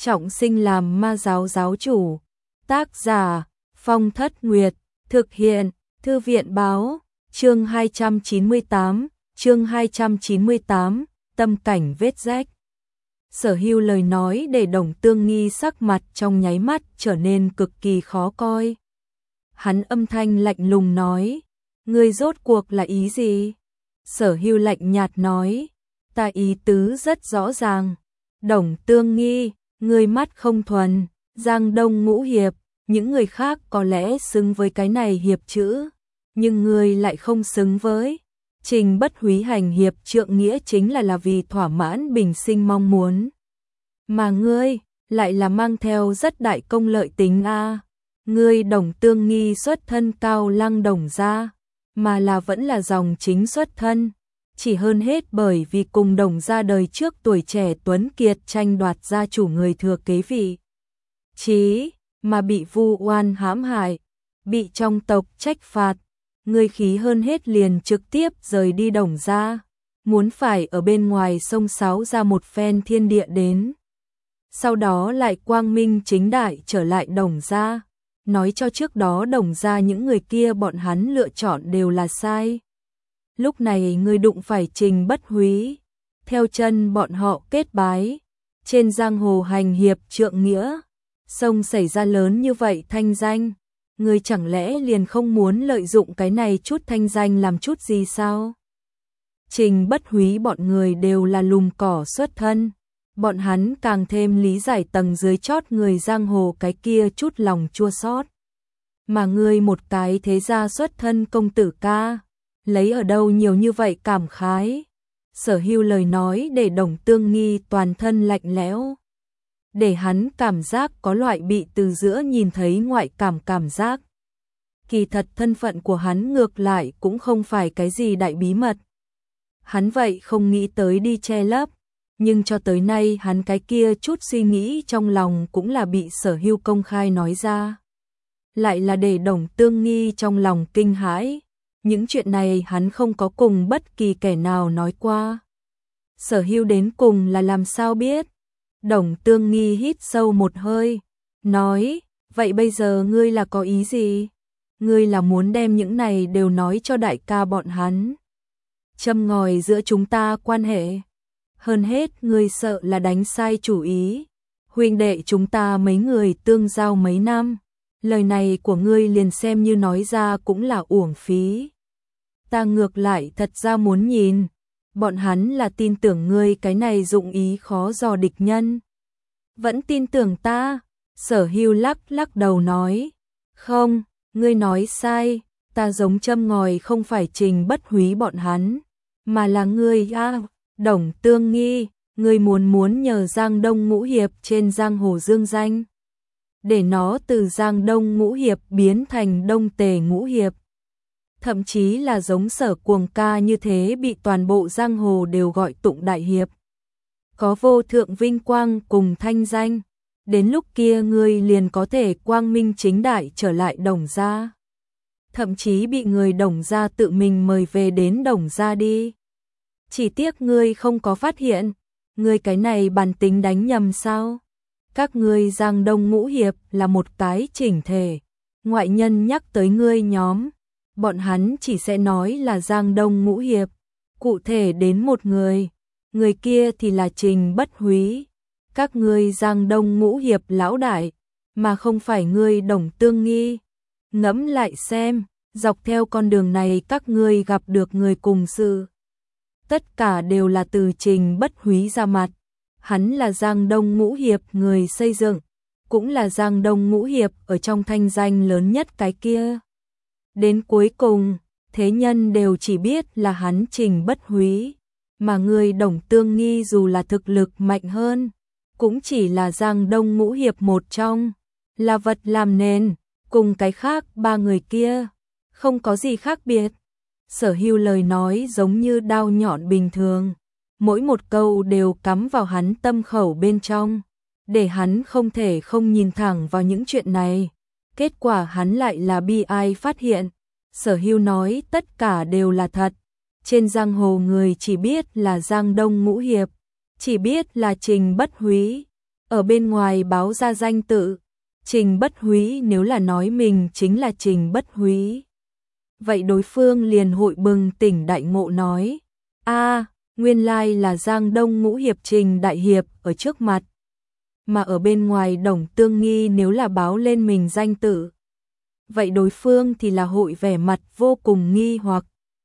trọng sinh làm ma giáo giáo chủ. Tác giả Phong Thất Nguyệt, thực hiện Thư viện báo, chương 298, tâm cảnh vết rách. Sở Hưu lời nói để Đồng Tương Nghi sắc mặt trong nháy mắt trở nên cực kỳ khó coi. Hắn âm thanh lạnh lùng nói, ngươi rốt cuộc là ý gì? Sở Hưu lạnh nhạt nói, ta ý tứ rất rõ ràng. Đồng Tương Nghi, ngươi mắt không thuần, Giang Đông Ngũ Hiệp, những người khác có lẽ xứng với cái này hiệp chữ, nhưng ngươi lại không xứng với. Trình Bất Húy hành hiệp trượng nghĩa chính là vì thỏa mãn bình sinh mong muốn. Mà ngươi lại là mang theo rất đại công lợi tính a. Ngươi Đồng Tương Nghi xuất thân Cao Lăng Đồng gia, mà là vẫn là dòng chính xuất thân, chỉ hơn hết bởi vì cùng Đồng gia đời trước tuổi trẻ tuấn kiệt tranh đoạt gia chủ người thừa kế vị trí, mà bị vu oan hãm hại, bị trong tộc trách phạt. Ngươi khí hơn hết liền trực tiếp rời đi Đồng gia, muốn phải ở bên ngoài sông sáo ra một phen thiên địa đến. Sau đó lại quang minh chính đại trở lại Đồng gia, nói cho trước đó Đồng gia những người kia bọn hắn lựa chọn đều là sai. Lúc này ngươi đụng phải Trình Bất Húy, theo chân bọn họ kết bái, trên giang hồ hành hiệp trượng nghĩa, sông xảy ra lớn như vậy thanh danh. Ngươi chẳng lẽ liền không muốn lợi dụng cái này chút thanh danh làm chút gì sao? Trình Bất Húy bọn người đều là lùm cỏ xuất thân, bọn hắn càng thêm lý giải tầng dưới chót người giang hồ cái kia chút lòng chua xót. Mà ngươi một cái thế gia xuất thân công tử ca, lấy ở đâu nhiều như vậy cảm khái? Sở Hưu lời nói để Đồng Tương Nghi toàn thân lạnh lẽo, để hắn cảm giác có loại bị từ giữa nhìn thấy ngoại cảm giác. Kỳ thật thân phận của hắn ngược lại cũng không phải cái gì đại bí mật. Hắn vậy không nghĩ tới đi che lấp, nhưng cho tới nay hắn cái kia chút suy nghĩ trong lòng cũng là bị Sở Hưu công khai nói ra. Lại là để Đồng Tương Nghi trong lòng kinh hãi, những chuyện này hắn không có cùng bất kỳ kẻ nào nói qua. Sở Hưu đến cùng là làm sao biết? Đồng Tương Nghi hít sâu một hơi, nói, vậy bây giờ ngươi là có ý gì? Ngươi là muốn đem những này đều nói cho đại ca bọn hắn, châm ngòi giữa chúng ta quan hệ. Hơn hết ngươi sợ là đánh sai chủ ý. Huynh đệ chúng ta mấy người tương giao mấy năm, lời này của ngươi liền xem như nói ra cũng là uổng phí. Ta ngược lại thật ra muốn nhìn, bọn hắn là tin tưởng ngươi cái này dụng ý khó dò địch nhân. Vẫn tin tưởng ta? Sở Hưu lắc đầu nói, không, ngươi nói sai, ta giống châm ngòi không phải Trình Bất Húy bọn hắn, mà là ngươi a. Đồng Tương Nghi, ngươi muốn nhờ Giang Đông Ngũ Hiệp trên giang hồ dương danh, để nó từ Giang Đông Ngũ Hiệp biến thành Đông Tề Ngũ Hiệp. Thậm chí là giống Sở Cuồng ca như thế bị toàn bộ giang hồ đều gọi tụng đại hiệp, có vô thượng vinh quang cùng thanh danh. Đến lúc kia ngươi liền có thể quang minh chính đại trở lại Đồng gia, thậm chí bị người Đồng gia tự mình mời về đến Đồng gia đi. Chỉ tiếc ngươi không có phát hiện, ngươi cái này bản tính đánh nhầm sao? Các ngươi Giang Đông Ngũ Hiệp là một cái chỉnh thể, ngoại nhân nhắc tới ngươi nhóm, bọn hắn chỉ sẽ nói là Giang Đông Ngũ Hiệp, cụ thể đến một người kia thì là Trình Bất Húy. Các ngươi Giang Đông Ngũ Hiệp lão đại, mà không phải ngươi Đồng Tương Nghi. Ngẫm lại xem, dọc theo con đường này các ngươi gặp được người cùng sự, tất cả đều là từ Trình Bất Húy ra mặt. Hắn là Giang Đông Ngũ Hiệp người xây dựng, cũng là Giang Đông Ngũ Hiệp ở trong thanh danh lớn nhất cái kia. Đến cuối cùng, thế nhân đều chỉ biết là hắn Trình Bất Húy, mà người Đồng Tương Nghi dù là thực lực mạnh hơn, cũng chỉ là Giang Đông Ngũ Hiệp một trong, là vật làm nền, cùng cái khác ba người kia không có gì khác biệt. Sở Hưu lời nói giống như đao nhọn bình thường, mỗi một câu đều cắm vào hắn tâm khẩu bên trong, để hắn không thể không nhìn thẳng vào những chuyện này. Kết quả hắn lại là bi ai phát hiện, Sở Hưu nói tất cả đều là thật. Trên giang hồ người chỉ biết là Giang Đông Ngũ Hiệp, chỉ biết là Trình Bất Húy, ở bên ngoài báo ra danh tự, Trình Bất Húy nếu là nói mình chính là Trình Bất Húy. Vậy đối phương liền hội bừng tỉnh đại ngộ nói, nguyên lai là Giang Đông Ngũ Hiệp Trình Đại Hiệp ở trước mặt. Mà ở bên ngoài Đồng Tương Nghi nếu là báo lên mình danh tự, vậy đối phương thì là hội vẻ mặt vô cùng nghi hoặc.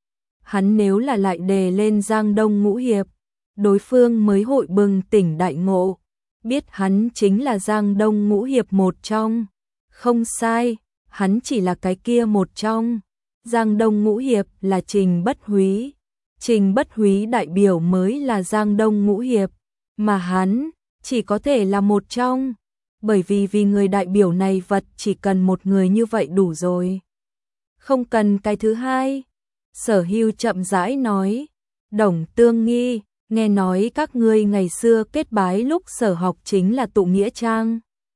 Hắn nếu là lại đề lên Giang Đông Ngũ Hiệp, đối phương mới hội bừng tỉnh đại ngộ, biết hắn chính là Giang Đông Ngũ Hiệp một trong. Không sai, hắn chỉ là cái kia một trong. Giang Đông Ngũ Hiệp là Trình Bất Húy. Trình Bất Húy đại biểu mới là Giang Đông Ngũ Hiệp, mà hắn chỉ có thể là một trong, bởi vì người đại biểu này vật chỉ cần một người như vậy đủ rồi. Không cần cái thứ hai. Sở Hưu chậm rãi nói, Đồng Tương Nghi, nghe nói các ngươi ngày xưa kết bái lúc sở học chính là tụ nghĩa trang.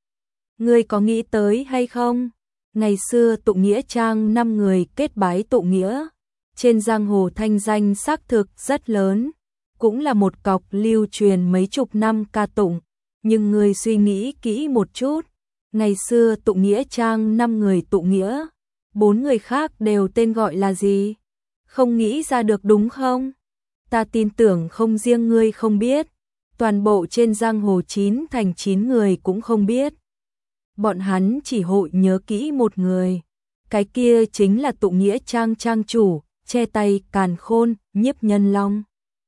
Ngươi có nghĩ tới hay không? Ngày xưa tụ nghĩa trang 5 người kết bái tụ nghĩa, trên giang hồ thanh danh xác thực rất lớn, cũng là một cọc lưu truyền mấy chục năm ca tụng. Nhưng ngươi suy nghĩ kỹ một chút, ngày xưa tụ nghĩa trang 5 người tụ nghĩa, 4 người khác đều tên gọi là gì? Không nghĩ ra được đúng không? Ta tin tưởng không riêng ngươi không biết, toàn bộ trên giang hồ 9 thành 9 người cũng không biết. Bọn hắn chỉ hội nhớ kỹ một người, cái kia chính là tụ nghĩa trang trang chủ, che tay càn khôn, Nhiếp Nhân Long.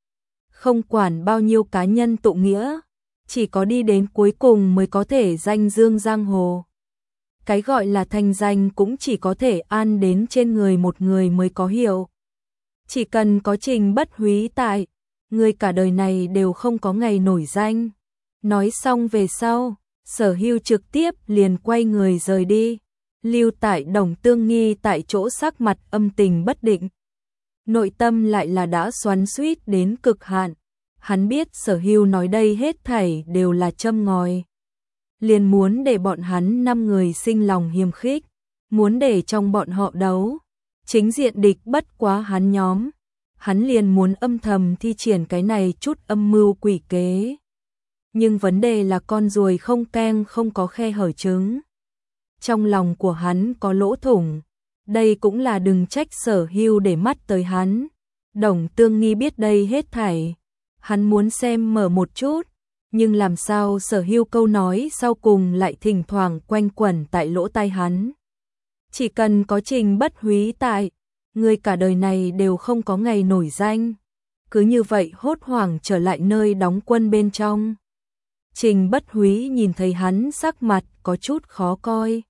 Không quản bao nhiêu cá nhân tụ nghĩa, chỉ có đi đến cuối cùng mới có thể danh dương giang hồ. Cái gọi là thanh danh cũng chỉ có thể an đến trên người một người mới có hiệu. Chỉ cần có Trình Bất Húy tại, người cả đời này đều không có ngày nổi danh. Nói xong về sau, Sở Hưu trực tiếp liền quay người rời đi. Lưu tại Đồng Tương Nghi tại chỗ sắc mặt âm tình bất định. Nội tâm lại là đã xoắn xuýt đến cực hạn. Hắn biết Sở Hưu nói đây hết thảy đều là châm ngòi. Liền muốn để bọn hắn 5 người sinh lòng hiềm khích, muốn để trong bọn họ đấu. Chính diện địch bất quá hắn nhóm. Hắn liền muốn âm thầm thi triển cái này chút âm mưu quỷ kế. Nhưng vấn đề là con ruồi không keng không có khe hở trứng. Trong lòng của hắn có lỗ thủng. Đây cũng là đừng trách Sở Hưu để mắt tới hắn. Đồng Tương Nghi biết đây hết thảy. Hắn muốn xem mở một chút. Nhưng làm sao Sở Hưu câu nói sau cùng lại thỉnh thoảng quanh quẩn tại lỗ tai hắn. Chỉ cần có Trình Bất Húy tại, người cả đời này đều không có ngày nổi danh. Cứ như vậy hốt hoảng trở lại nơi đóng quân bên trong. Trình Bất Húy nhìn thấy hắn sắc mặt có chút khó coi.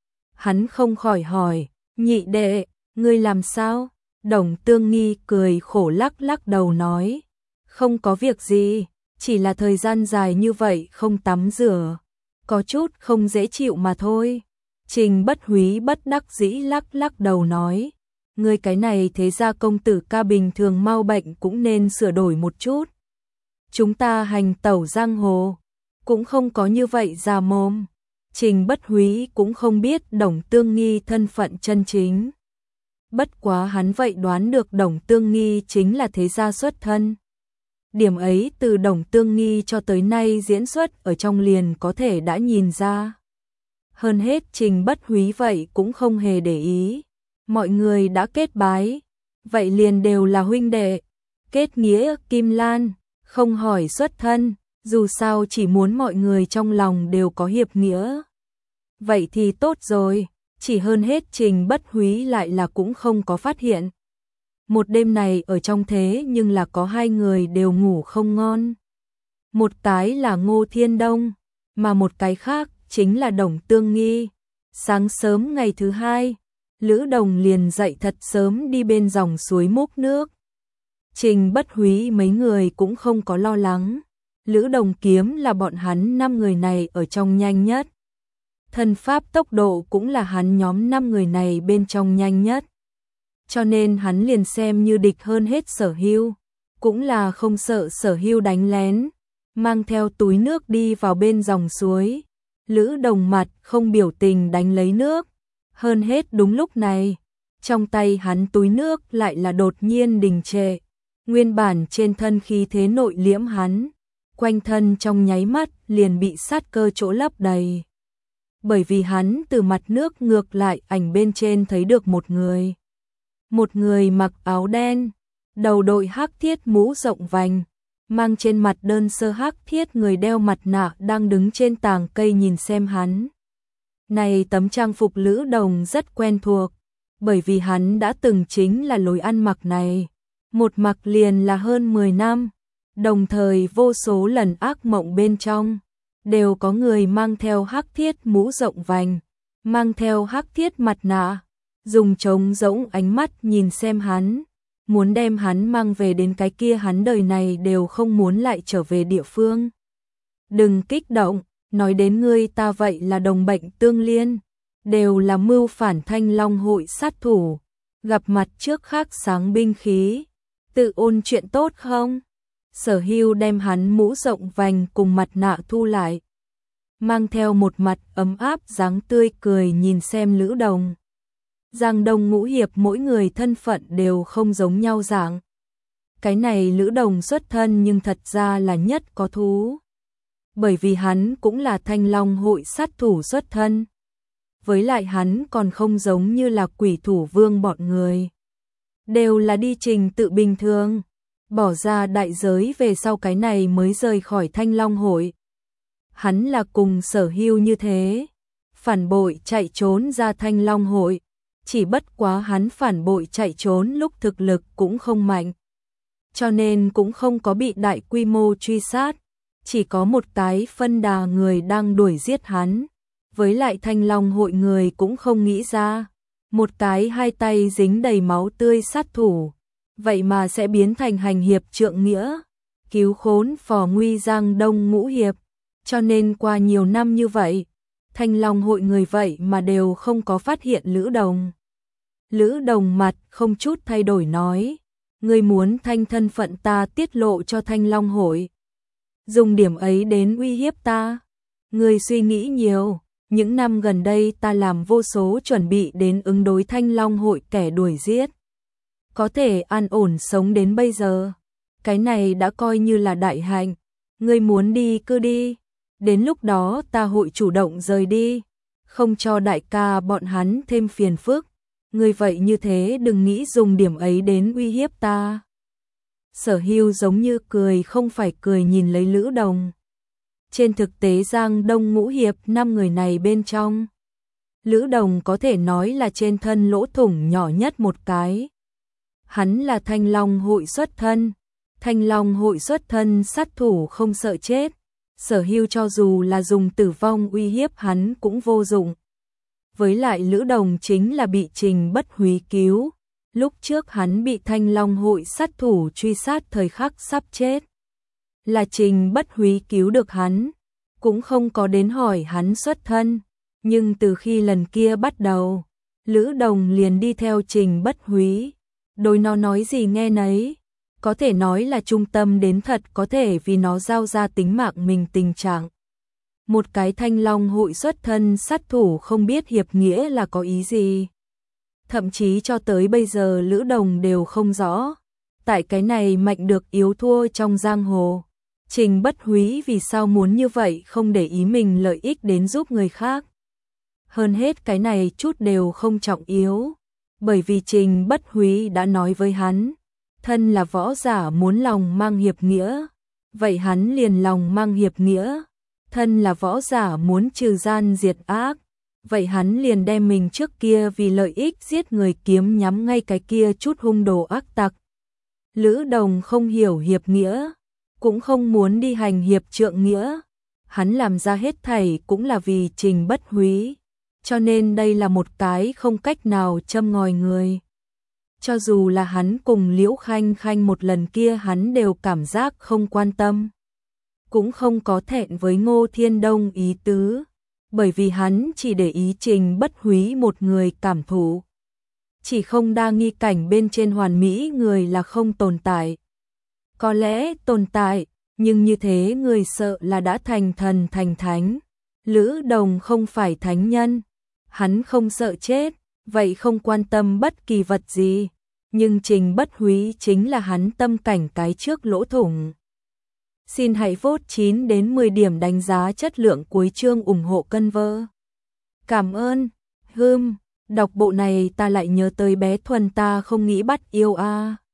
Hắn không khỏi hỏi, nhị đệ, ngươi làm sao? Đồng Tương Nghi cười khổ lắc lắc đầu nói, không có việc gì, chỉ là thời gian dài như vậy không tắm rửa, có chút không dễ chịu mà thôi. Trình Bất Húy bất đắc dĩ lắc lắc đầu nói, ngươi cái này thế ra công tử ca bình thường mau bệnh cũng nên sửa đổi một chút. Chúng ta hành tẩu giang hồ, cũng không có như vậy già mồm. Trình Bất Húy cũng không biết Đồng Tương Nghi thân phận chân chính. Bất quá hắn vậy đoán được Đồng Tương Nghi chính là thế gia xuất thân. Điểm ấy từ Đồng Tương Nghi cho tới nay diễn xuất ở trong liền có thể đã nhìn ra. Hơn hết Trình Bất Húy vậy cũng không hề để ý. Mọi người đã kết bái, vậy liền đều là huynh đệ. Kết nghĩa Kim Lan, không hỏi xuất thân, dù sao chỉ muốn mọi người trong lòng đều có hiệp nghĩa. Vậy thì tốt rồi, chỉ hơn hết Trình Bất Húy lại là cũng không có phát hiện. Một đêm này ở trong thế nhưng là có 2 người đều ngủ không ngon. Một cái là Ngô Thiên Đông, mà một cái khác chính là Đồng Tương Nghi. Sáng sớm ngày thứ 2, Lữ Đồng liền dậy thật sớm đi bên dòng suối múc nước. Trình Bất Húy mấy người cũng không có lo lắng. Lữ Đồng kiếm là bọn hắn 5 người này ở trong nhanh nhất. Thân pháp tốc độ cũng là hắn nhóm 5 người này bên trong nhanh nhất. Cho nên hắn liền xem như địch hơn hết Sở Hưu, cũng là không sợ Sở Hưu đánh lén, mang theo túi nước đi vào bên dòng suối. Lữ Đồng mặt không biểu tình đánh lấy nước. Hơn hết đúng lúc này, trong tay hắn túi nước lại là đột nhiên đình trệ. Nguyên bản trên thân khí thế nội liễm hắn, quanh thân trong nháy mắt liền bị sát cơ chỗ lấp đầy. Bởi vì hắn từ mặt nước ngược lại ảnh bên trên thấy được một người. Một người mặc áo đen, đầu đội hắc thiết mũ rộng vành, mang trên mặt đơn sơ hắc thiết, người đeo mặt nạ đang đứng trên tàng cây nhìn xem hắn. Này tấm trang phục Lữ Đồng rất quen thuộc, bởi vì hắn đã từng chính là lối ăn mặc này, một mặc liền là hơn 10 năm, đồng thời vô số lần ác mộng bên trong, đều có người mang theo hắc thiết mũ rộng vành, mang theo hắc thiết mặt nạ, dùng trống rỗng ánh mắt nhìn xem hắn, muốn đem hắn mang về đến cái kia hắn đời này đều không muốn lại trở về địa phương. Đừng kích động, nói đến ngươi ta vậy là đồng bệnh tương liên, đều là mưu phản Thanh Long hội sát thủ, gặp mặt trước khác sáng binh khí, tự ôn chuyện tốt không? Sở Hưu đem hắn mũ rộng vành cùng mặt nạ thu lại, mang theo một mặt ấm áp dáng tươi cười nhìn xem Lữ Đồng. Giang Đông ngũ hiệp mỗi người thân phận đều không giống nhau dạng. Cái này Lữ Đồng xuất thân nhưng thật ra là nhất có thú. Bởi vì hắn cũng là Thanh Long hội sát thủ xuất thân. Với lại hắn còn không giống như là Quỷ Thủ Vương bọn người. Đều là đi trình tự bình thường, bỏ ra đại giới về sau cái này mới rời khỏi Thanh Long hội. Hắn là cùng Sở Hưu như thế, phản bội chạy trốn ra Thanh Long hội. Chỉ bất quá hắn phản bội chạy trốn lúc thực lực cũng không mạnh, cho nên cũng không có bị đại quy mô truy sát, chỉ có một cái phân đà người đang đuổi giết hắn. Với lại Thanh Long hội người cũng không nghĩ ra, một cái hai tay dính đầy máu tươi sát thủ, vậy mà sẽ biến thành hành hiệp trượng nghĩa, cứu khốn phò nguy Giang Đông ngũ hiệp, cho nên qua nhiều năm như vậy, Thanh Long hội người vậy mà đều không có phát hiện Lữ Đồng. Lữ Đồng mặt không chút thay đổi nói, ngươi muốn thanh thân phận ta tiết lộ cho Thanh Long hội, dùng điểm ấy đến uy hiếp ta. Ngươi suy nghĩ nhiều, những năm gần đây ta làm vô số chuẩn bị đến ứng đối Thanh Long hội kẻ đuổi giết. Có thể an ổn sống đến bây giờ, cái này đã coi như là đại hạnh. Ngươi muốn đi cứ đi, đến lúc đó ta hội chủ động rời đi, không cho đại ca bọn hắn thêm phiền phức. Ngươi vậy như thế đừng nghĩ dùng điểm ấy đến uy hiếp ta. Sở Hưu giống như cười không phải cười nhìn lấy Lữ Đồng. Trên thực tế Giang Đông ngũ hiệp 5 người này bên trong, Lữ Đồng có thể nói là trên thân lỗ thủng nhỏ nhất một cái. Hắn là Thanh Long hội xuất thân, Thanh Long hội xuất thân sát thủ không sợ chết. Sở Hưu cho dù là dùng tử vong uy hiếp hắn cũng vô dụng. Với lại Lữ Đồng chính là bị Trình Bất Húy cứu. Lúc trước hắn bị Thanh Long hội sát thủ truy sát thời khắc sắp chết. Là Trình Bất Húy cứu được hắn, cũng không có đến hỏi hắn xuất thân. Nhưng từ khi lần kia bắt đầu, Lữ Đồng liền đi theo Trình Bất Húy. Đối nó nói gì nghe nấy, có thể nói là trung tâm đến thật, có thể vì nó giao ra tính mạng mình tình trạng. Một cái Thanh Long hội xuất thân sát thủ không biết hiệp nghĩa là có ý gì. Thậm chí cho tới bây giờ Lữ Đồng đều không rõ, tại cái này mạnh được yếu thua trong giang hồ, Trình Bất Húy vì sao muốn như vậy, không để ý mình lợi ích đến giúp người khác. Hơn hết cái này chút đều không trọng yếu, bởi vì Trình Bất Húy đã nói với hắn, thân là võ giả muốn lòng mang hiệp nghĩa, vậy hắn liền lòng mang hiệp nghĩa. Thân là võ giả muốn trừ gian diệt ác, vậy hắn liền đem mình trước kia vì lợi ích giết người kiếm nhắm ngay cái kia chút hung đồ ác tặc. Lữ Đồng không hiểu hiệp nghĩa, cũng không muốn đi hành hiệp trượng nghĩa. Hắn làm ra hết thảy cũng là vì Trình Bất Húy, cho nên đây là một cái không cách nào châm ngòi người. Cho dù là hắn cùng Liễu Khanh Khanh một lần kia hắn đều cảm giác không quan tâm. Cũng không có thẹn với Ngô Thiên Đông ý tứ, bởi vì hắn chỉ để ý Trình Bất Húy một người cảm thụ. Chỉ không đa nghi cảnh bên trên hoàn mỹ người là không tồn tại. Có lẽ tồn tại, nhưng như thế người sợ là đã thành thần thành thánh. Lữ Đồng không phải thánh nhân, hắn không sợ chết, vậy không quan tâm bất kỳ vật gì. Nhưng Trình Bất Húy chính là hắn tâm cảnh cái trước lỗ thủng. Xin hãy vote 9 đến 10 điểm đánh giá chất lượng cuối chương ủng hộ cân vơ. Cảm ơn. Đọc bộ này ta lại nhớ tới bé Thuần ta không nghĩ bắt yêu a.